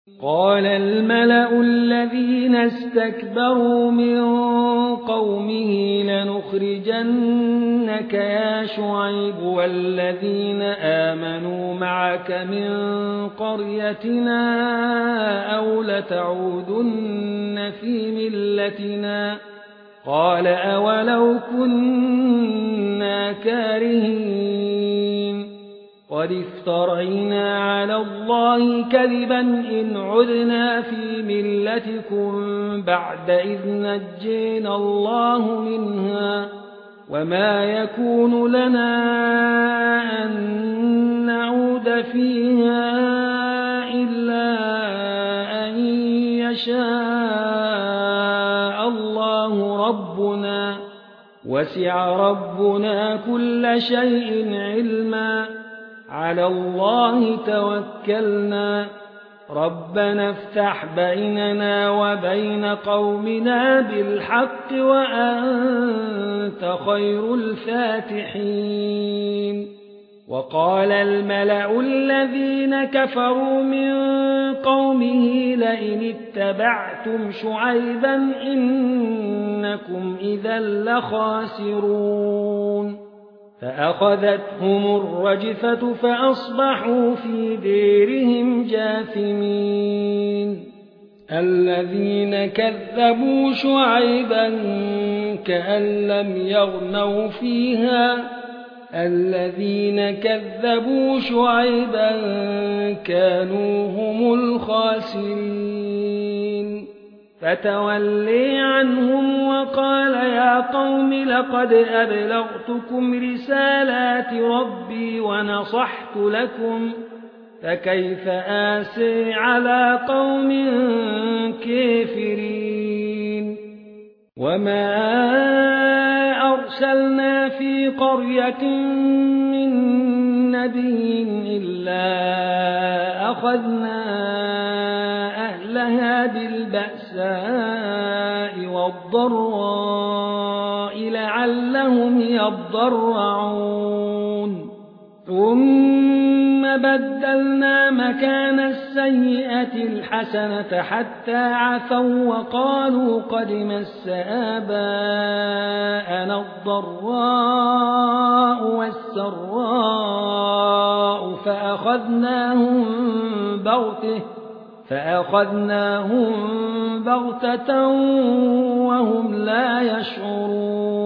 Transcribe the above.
قال الملأ الذين استكبروا من قومه لنخرجنك يا شعيب والذين آمنوا معك من قريتنا أو لتعودن في ملتنا قال أولو كنا كارهين قد افترينا على الله كذبا إن عدنا في ملتكم بعد إذ نجينا الله منها وما يكون لنا أن نعود فيها إلا أن يشاء الله ربنا وسع ربنا كل شيء علما على الله توكلنا ربنا افتح بيننا وبين قومنا بالحق وأنت خير الفاتحين وقال الملأ الذين كفروا من قومه لئن اتبعتم شعيبا إنكم إذا لخاسرون فأخذتهم الرجفة فأصبحوا في ديرهم جاثمين الذين كذبوا شعيبا كأن لم يغنوا فيها الذين كذبوا شعيبا كانوا هم الخاسرين فتولي عنهم وقال يا قوم لقد أبلغتكم رسالات ربي ونصحت لكم فكيف آسي على قوم كافرين وما أرسلنا في قرية من نبي إلا أخذنا أهلها بالبأساء والضراء لعلهم يضرعون ثم بدلنا مكان السيئة الحسنة حتى عفوا وقالوا قد مس آباءنا الضراء والسراء فأخذناهم بغتة وهم لا يشعرون